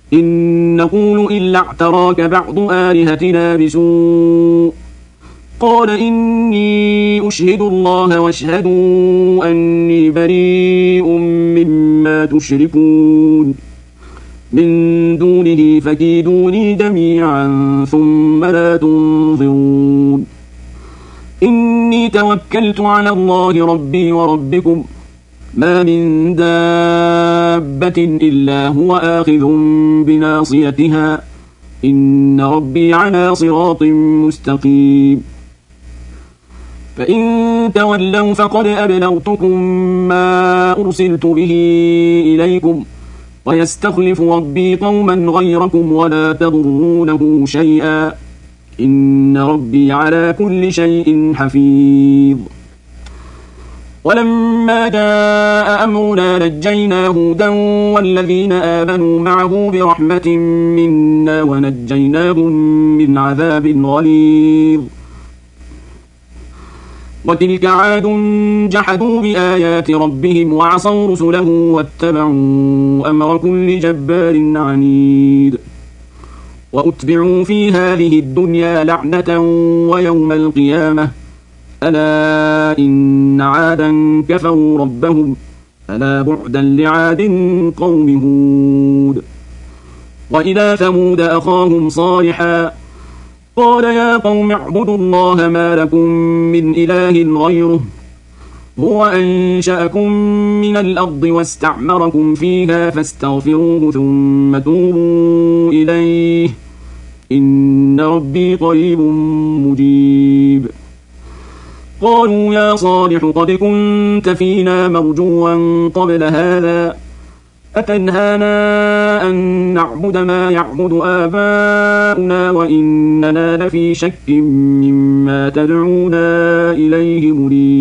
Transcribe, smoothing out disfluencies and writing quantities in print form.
إن نقول إلا اعتراك بعض آلهتنا بسوء قال إني أشهد الله واشهدوا أني بريء مما تشركون من دونه فكيدوني جميعا ثم لا تنظرون إني توكلت على الله ربي وربكم ما من دابة إلا هو آخذ بناصيتها إن ربي على صراط مستقيم فإن تولوا فقد أبلغتكم ما أرسلت به إليكم ويستخلف ربي قوما غيركم ولا تضرونه شيئا إن ربي على كل شيء حفيظ ولما جاء أمرنا نجينا هودا والذين آمنوا معه برحمة منا ونجيناهم من عذاب غليظ وتلك عاد جحدوا بآيات ربهم وعصوا رسله واتبعوا أمر كل جبار عنيد وأتبعوا في هذه الدنيا لعنة ويوم القيامة ألا إن عادا كفروا ربهم ألا بعدا لعاد قوم هود وإلى ثمود أخاهم صالحا قال يا قوم اعبدوا الله ما لكم من إله غيره هو أنشأكم من الأرض واستعمركم فيها فاستغفروه ثم توبوا إليه إن ربي قريب مجيب قالوا يا صالح قد كنت فينا مرجوا قبل هذا أتنهانا أن نعبد ما يعبد آباؤنا وإننا لفي شك مما تدعونا إليه مريب